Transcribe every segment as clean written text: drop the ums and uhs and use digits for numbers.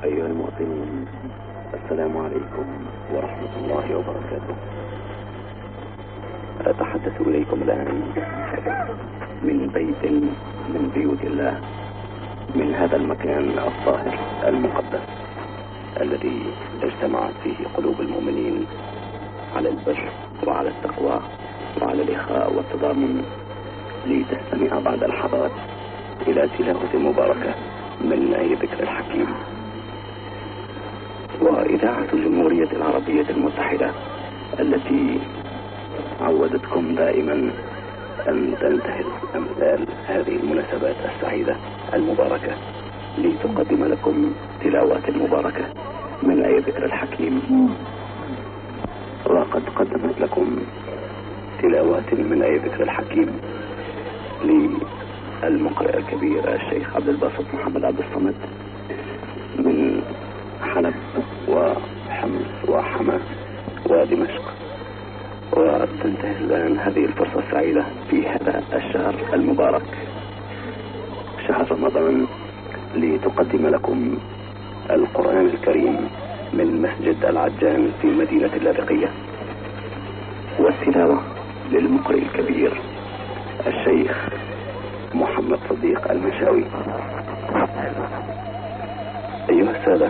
أيها المؤمنون، السلام عليكم ورحمة الله وبركاته. أتحدث إليكم الآن من بيت من بيوت الله، من هذا المكان الطاهر المقدس الذي اجتمعت فيه قلوب المؤمنين على البر وعلى التقوى وعلى الإخاء والتضامن، لتستمع بعد لحظات إلى تلاوة مباركة من آي ذكر الحكيم. وإذاعة الجمهورية العربية المتحدة التي عودتكم دائما أن تنتهز أمثال هذه المناسبات السعيدة المباركة لتقدم لكم تلاوات مباركة من آي ذكر الحكيم. وقد قدمت لكم تلاوات من آي ذكر الحكيم للمقرئ الكبير الشيخ عبد الباسط محمد عبد الصمد من حلب وحمص وحما ودمشق. وتنتهي الآن هذه الفرصة السعيدة في هذا الشهر المبارك، شهر رمضان، لتقدم لكم القرآن الكريم من مسجد العجان في مدينة اللاذقية، والتلاوة للمقرئ الكبير الشيخ محمد صديق المنشاوي. أيها السادة،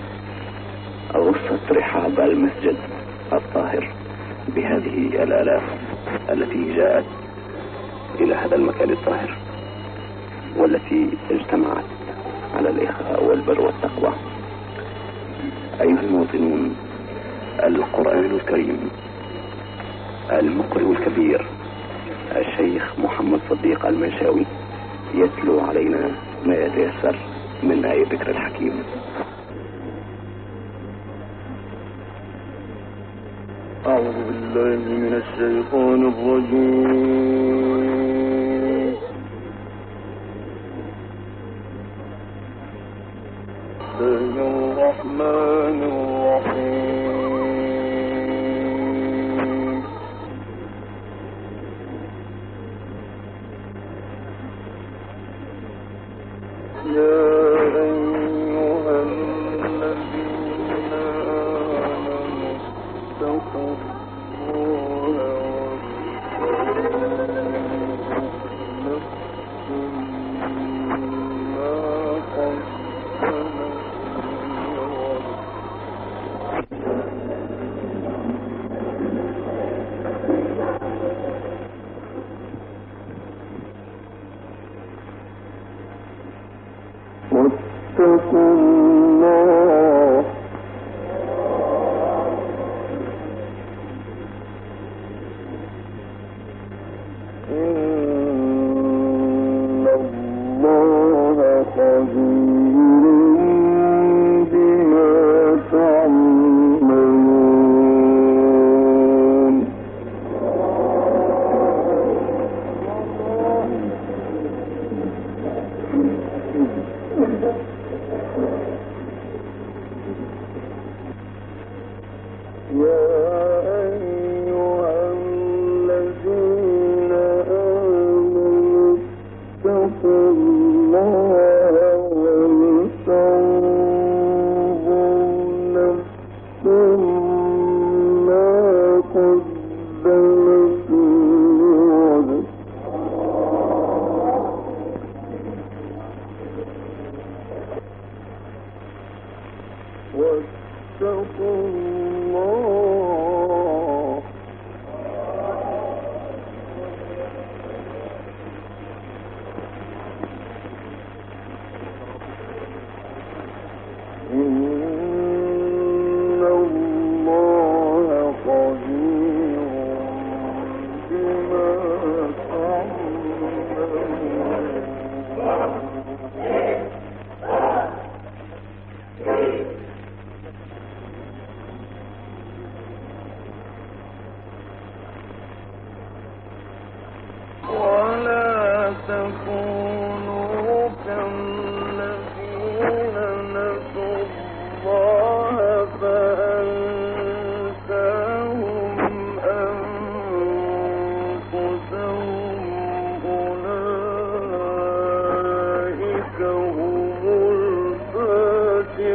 غصت رحاب المسجد الطاهر بهذه الآلاف التي جاءت إلى هذا المكان الطاهر، والتي اجتمعت على الإخاء والبر والتقوى. أيها المواطنون، القرآن الكريم، المقرئ الكبير الشيخ محمد صديق المنشاوي يتلو علينا ما يتيسر من آي ذكر الحكيم. أعوذ بالله من الشيطان الرجيم. بسم الله الرحمن الرحيم. يا أيها الذين آمنوا اتقوا واتقوا الله إن الله خبير بما تعملون. يا أيها الذين آمنوا اتقوا الله ولتنظر نفس ما قدمت لغد واتقوا الله إن الله خبير بما تعملون. ولا تكونوا كالذين نسوا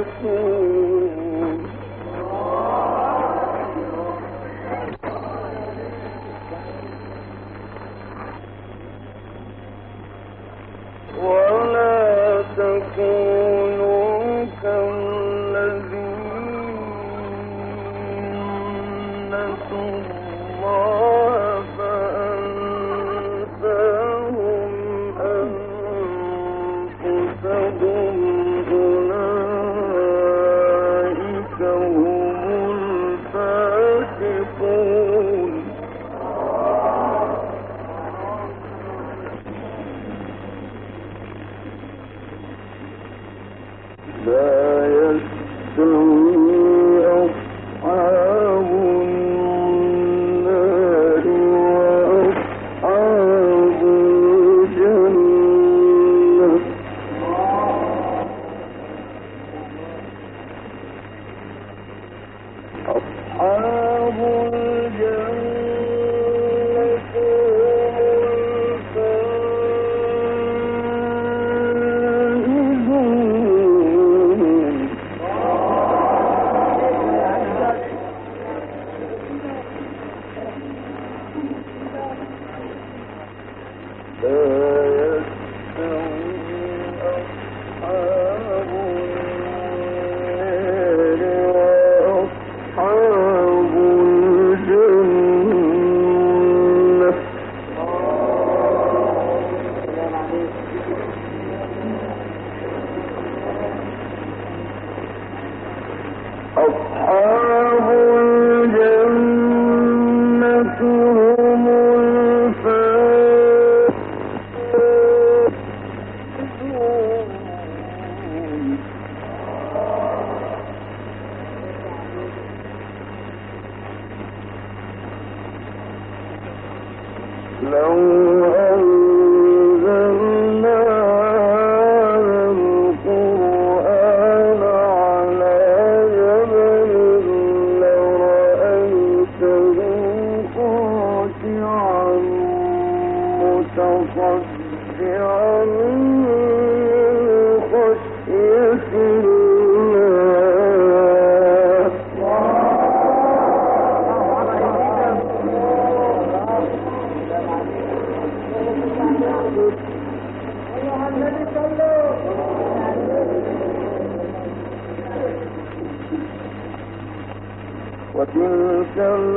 وتلك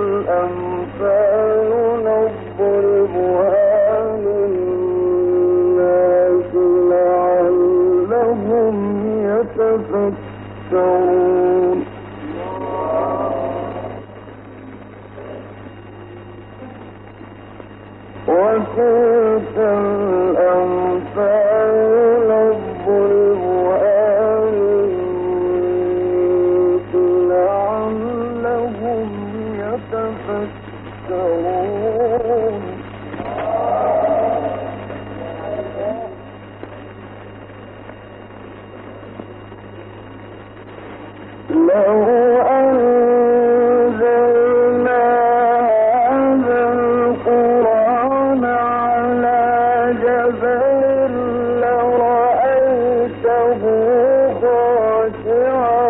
الأمثال نضربها للناس لعلهم يتفكرون وتلك الأمثال نضربها للناس لعلهم يتفكرون لو أنزلنا هذا القرآن على جبل لرأيته خاشعا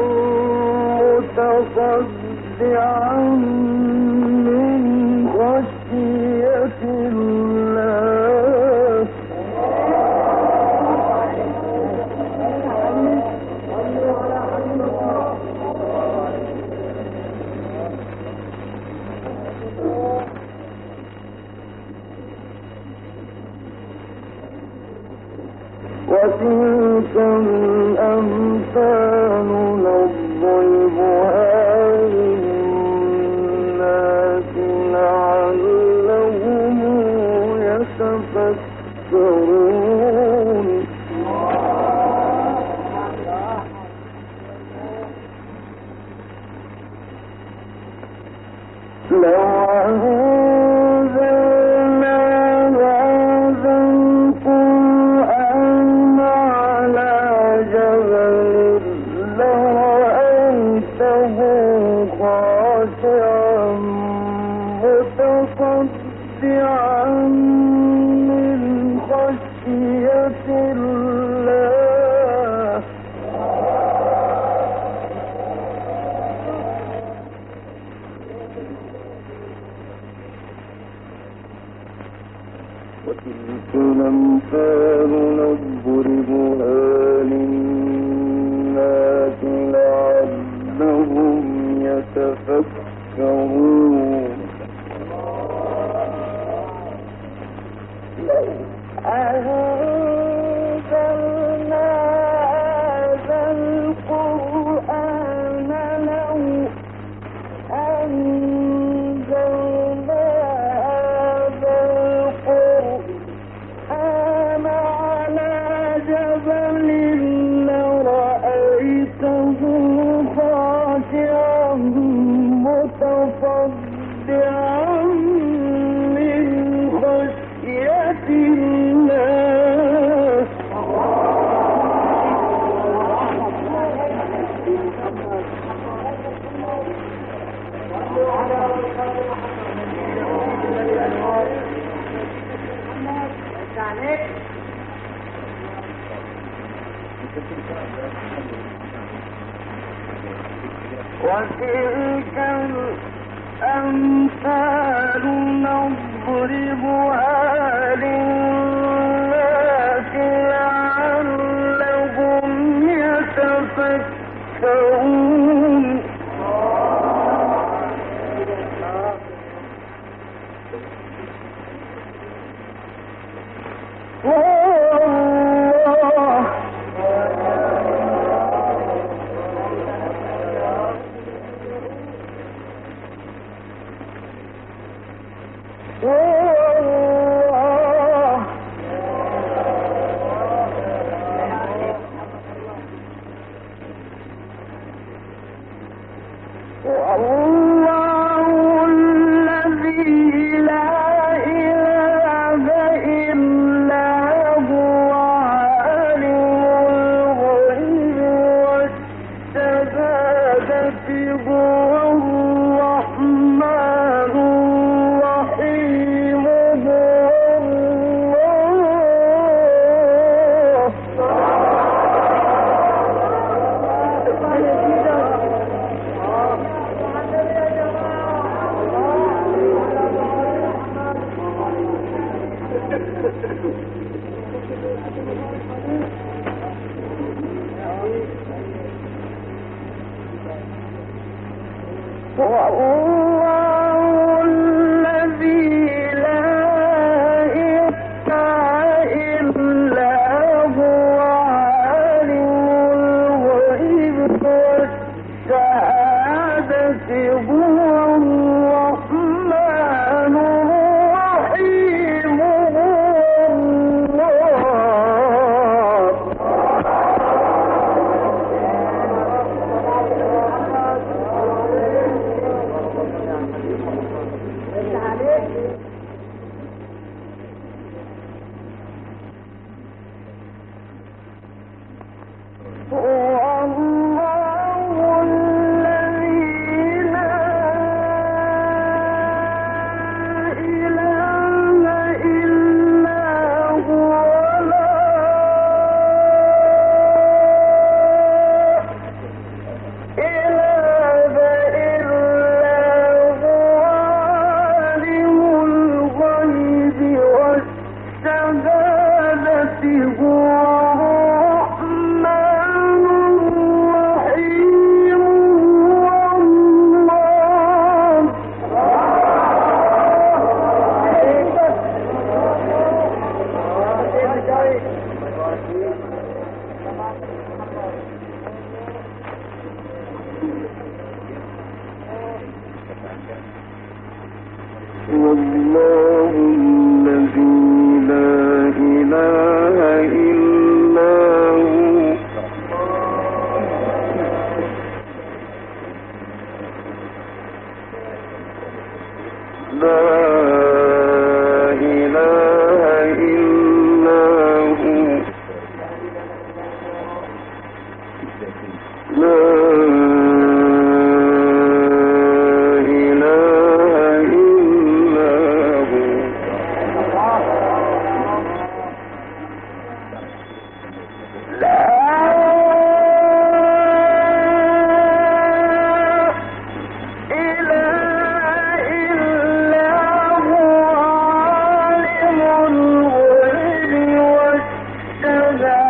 متصدعا من خشية الله وتلك الأمثال نضربها للناس لعلهم يتفكرون لو أنزلنا هذا القرآن على جبل لرأيته خاشعا متصدعا من خشية الله نضربها للناس لعلهم يتفكرون أنزلنا هذا القرآن لو أنزلنا هذا القرآن على جبل لرأيته خاشعا متصدعا من خشية الله وتلك الأمثال نضربها للناس لعلهم يتفكرون والله الذي لا إله إلا هو لا إله إلا هو لا الغيب والشهادة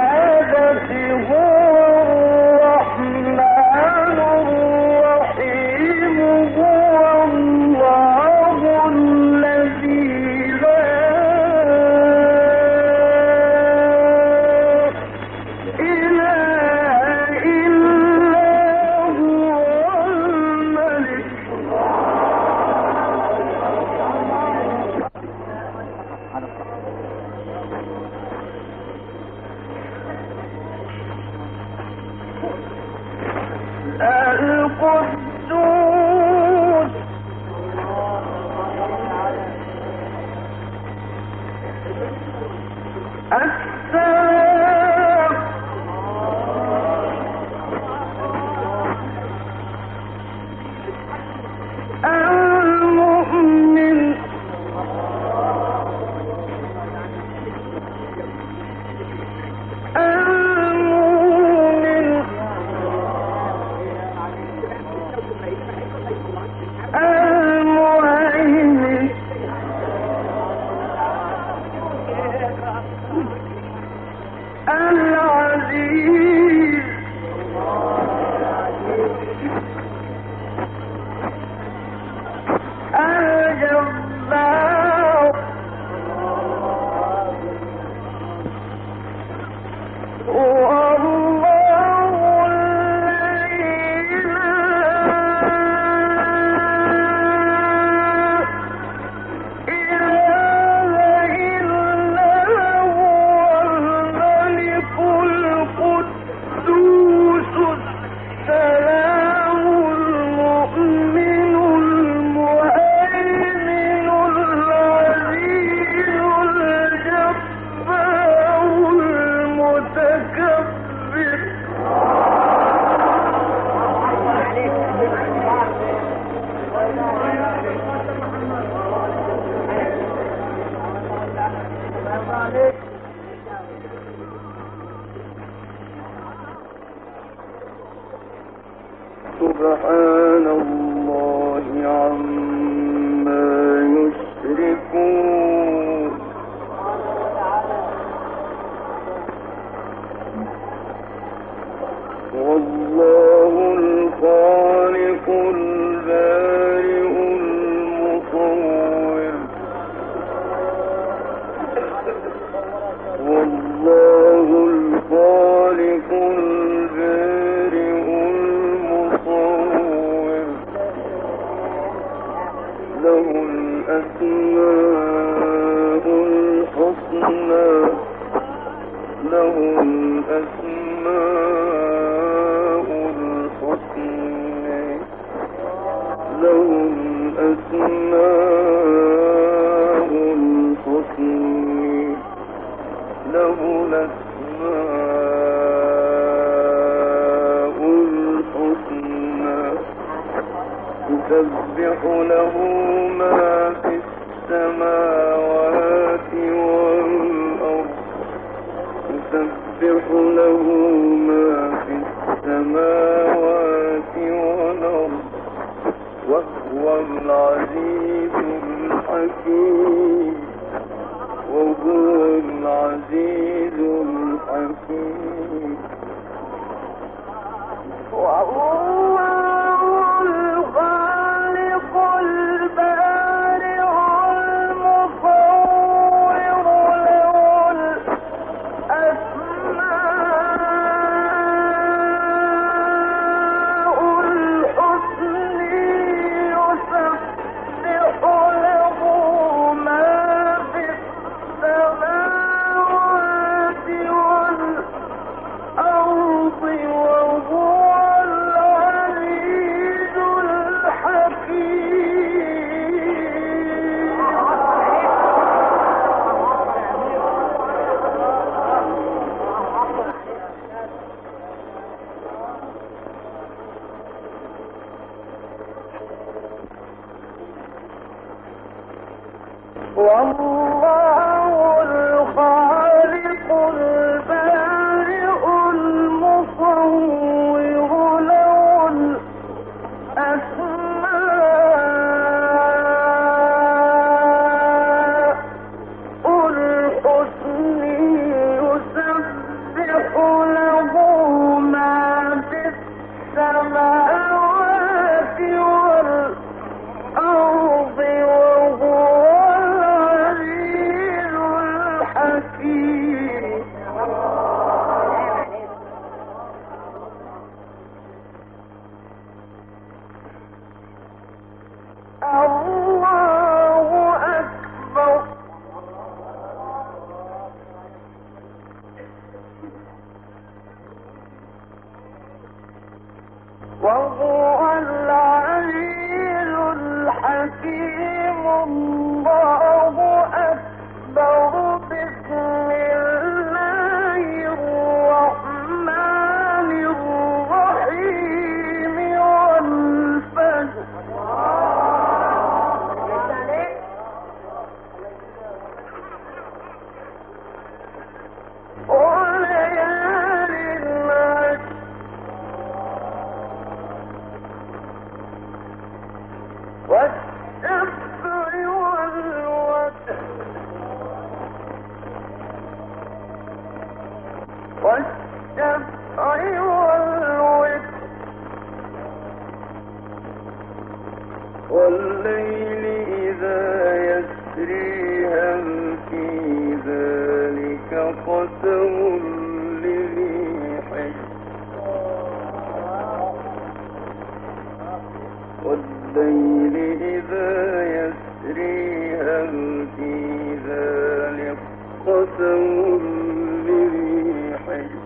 سبحان الله عما يشركون والله الخالق البارئ المصور والله الخالق البارئ المصور له الأسماء الحسنى له الأسماء الحسنى له الأسماء الحسنى له الأسماء الحسنى يسبح له ما في السماوات والأرض يسبح له ما في السماوات والأرض وهو العزيز الحكيم وهو العزيز الحكيم والله الخالق البارئ المصور له الأسماء الحسنى يسبح له ما في السماوات والأرض وهو العزيز الحكيم والله الخالق البارئ المصور له الأسماء الحسنى يسبح له ما في السماوات والأرض وهو العزيز وهو العليل الحكيم. الله أكبر. بسم الله الرحمن الرحيم. والفجر. والشفع والوتر. والشفع والوتر. والليل إذا يسري. هل في ذلك قسم لذي حجر. والليل إذا يسري. هل في ذلك قسم لذي حجر.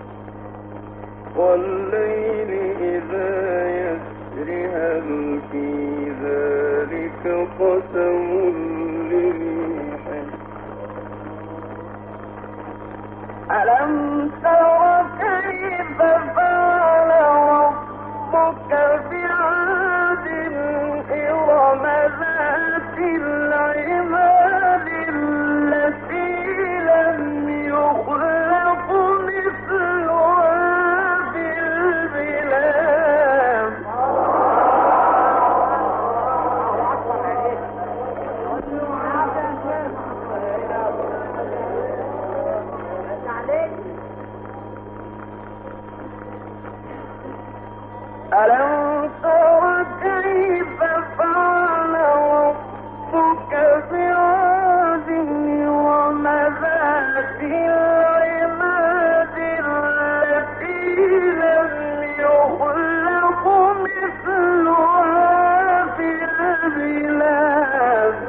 والليل إذا يسري. هل في ذلك قسم لذي حجر. ألم تر كيف فعل ربك بعاد. إرم ذات العماد. التي لم يخلق مثلها في البلاد. ألم تر كيف فعل ربك بعاد. إرم ذات العماد. التي لم يخلق مثلها في البلاد.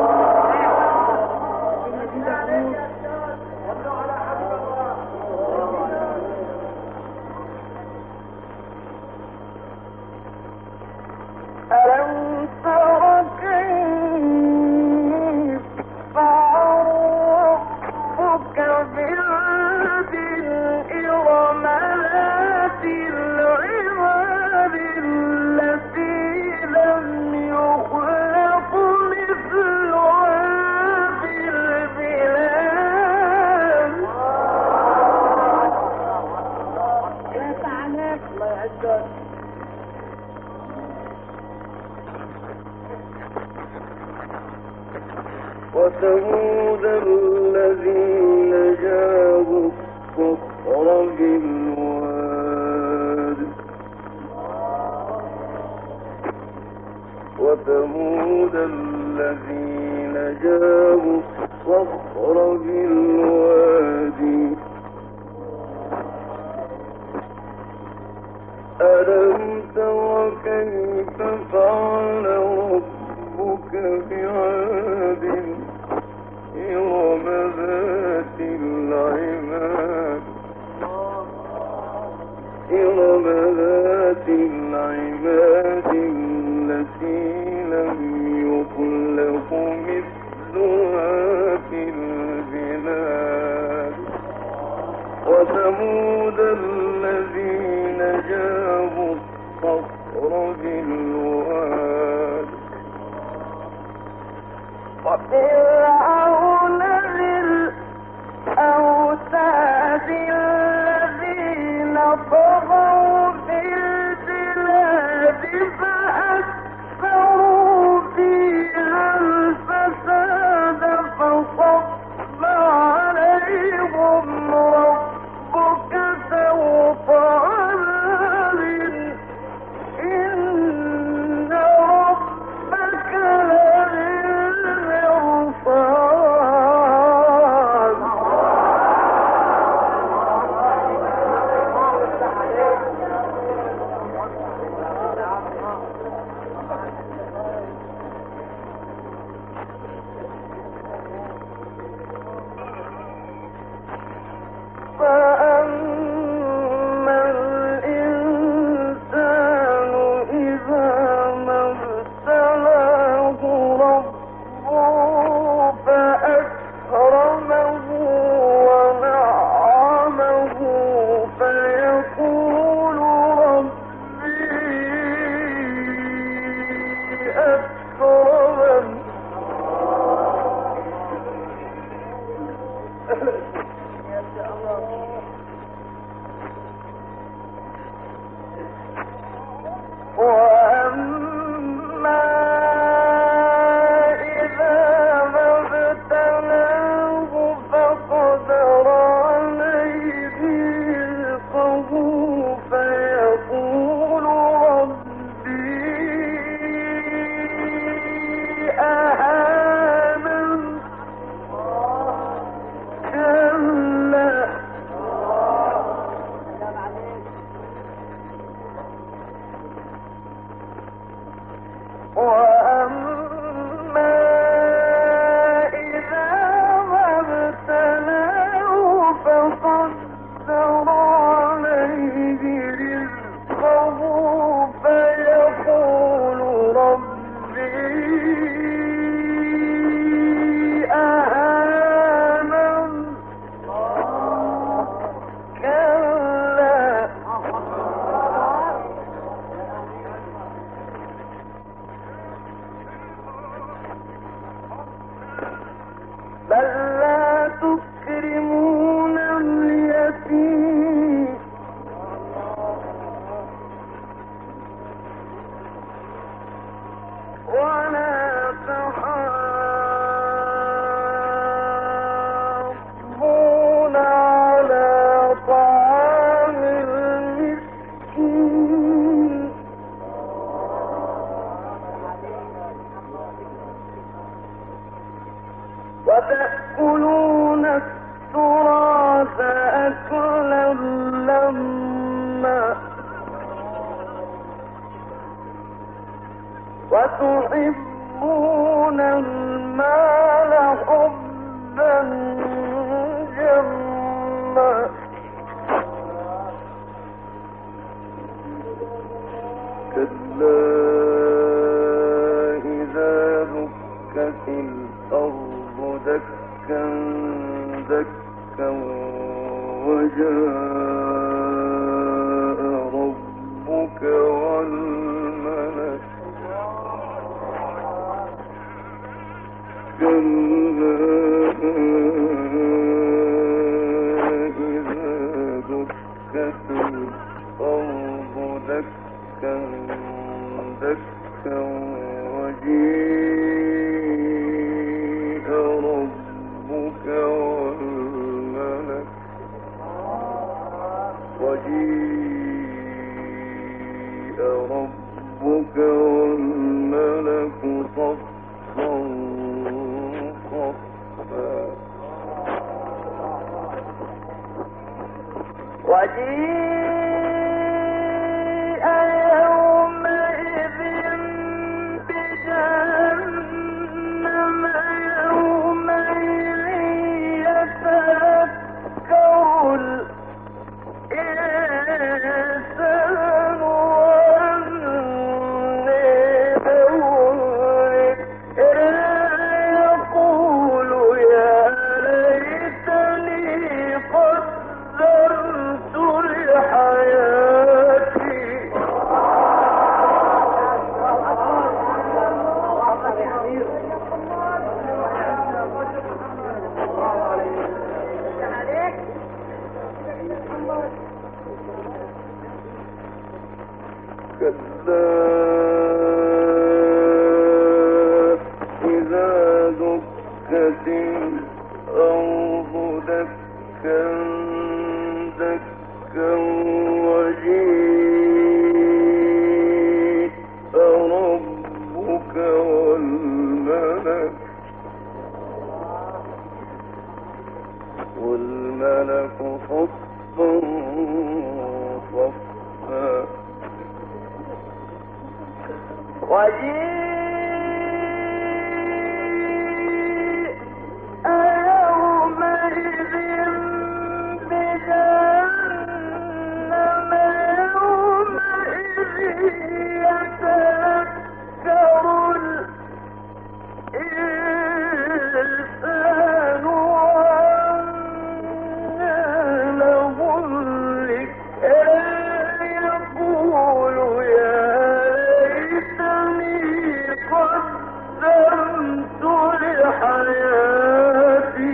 ألم تر كيف فعل ربك بعاد. إرم ذات العماد. التي لم يخلق مثلها في البلاد. الله يعزك. وثمود الذين جابوا الصخر بالواد. وثمود الذين جابوا الصخر بالوادي. ألم تر كيف فعل ربك بعاد. إرم ذات العماد. إرم ذات العماد. التي لم يخلق مثلها في البلاد. وثمود الذين جابوا الصخر بالواد. وفرعون ذي الأوتاد. الذين طغوا في البلاد. فأكثروا فيها الفساد. فصب عليهم ربك سوط عذاب. إن ربك لبالمرصاد. وتحبون المال حبا جما كلا إذا دكت الأرض دكا دكا وجاء ربك والملك كلا إذا دكت الأرض دكا دكا وجيء ربك والملك صفا صفا وجيء يومئذ بجهنم يومئذ يتذكر الإنسان وأنى له الذكرى يقول يا ليتني قدمت لحياتي كلا إذا دكت الأرض دكا دكا وجيء ربك والملك صفا صفا وجيء يومئذ بجهنم يومئذ يتذكر الإنسان وأنى له الذكرى يقول يا قدمت لحياتي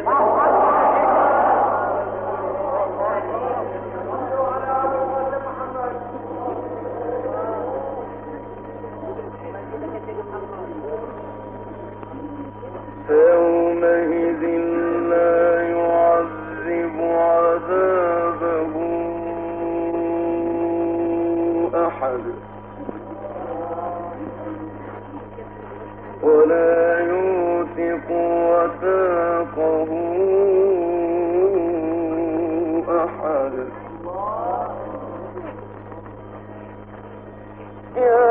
فيومئذ لا يعذب عذابه أحد ولا يوثق وثاقه أحد يا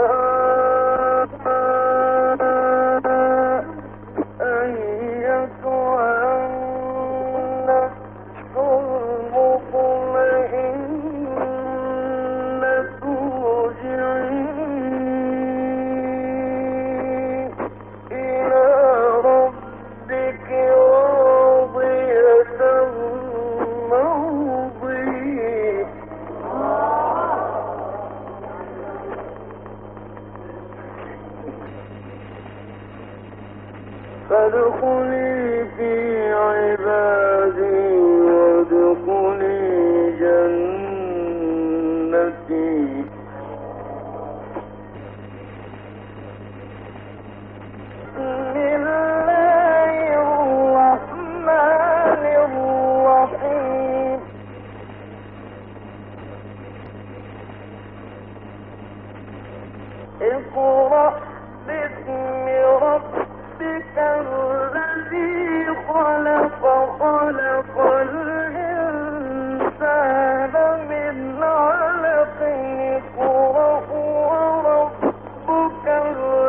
أيتها النفس المطمئنة ارجعي إلى ربك راضية مرضية فادخلي في عبادي وادخلي جنتي بسم الله الرحمن الرحيم اقرأ باسم ربك الذي خلق خلق الإنسان من علق اقرأ وربك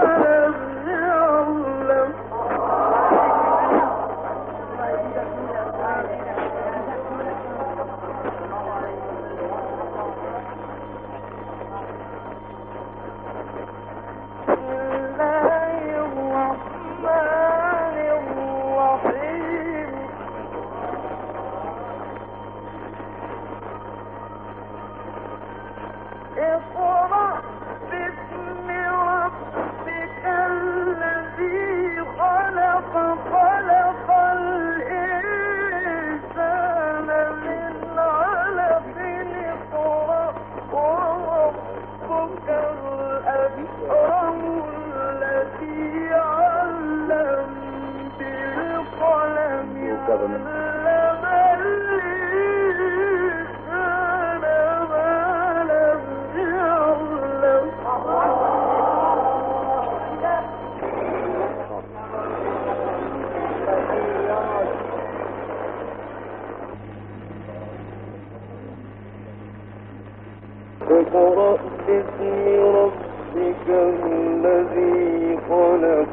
اقرأ باسم ربك الذي خلق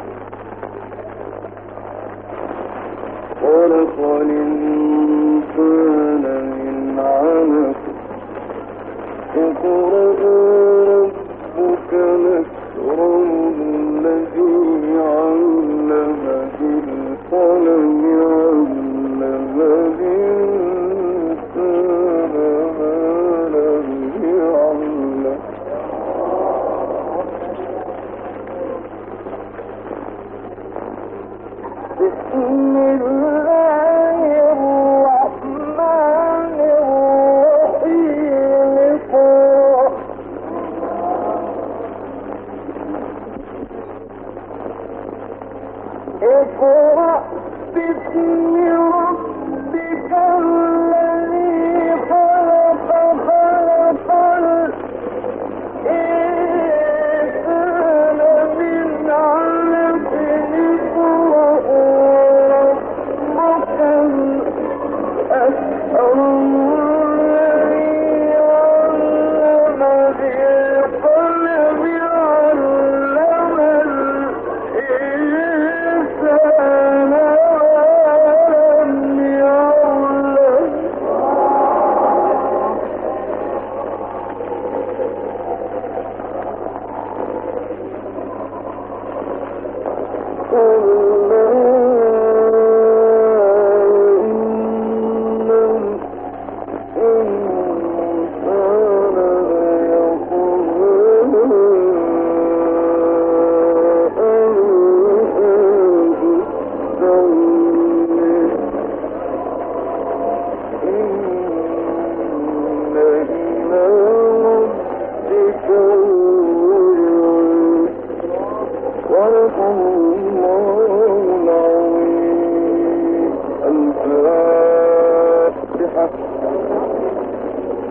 خلق الإنسان من علق اقرأ ربك الأكرم الذي علم بالقلم علم الإنسان ما لم يعلم بسم الله الرحمن الرحيم اقرأ باسم ربك الذي خلق خلق الإنسان من علق اقرأ ربك الأكرم الذي علم بالقلم علم الإنسان ما لم يعلم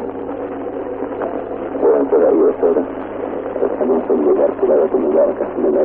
وأنت أيها السادة تسألون كل التلاوة المباركة من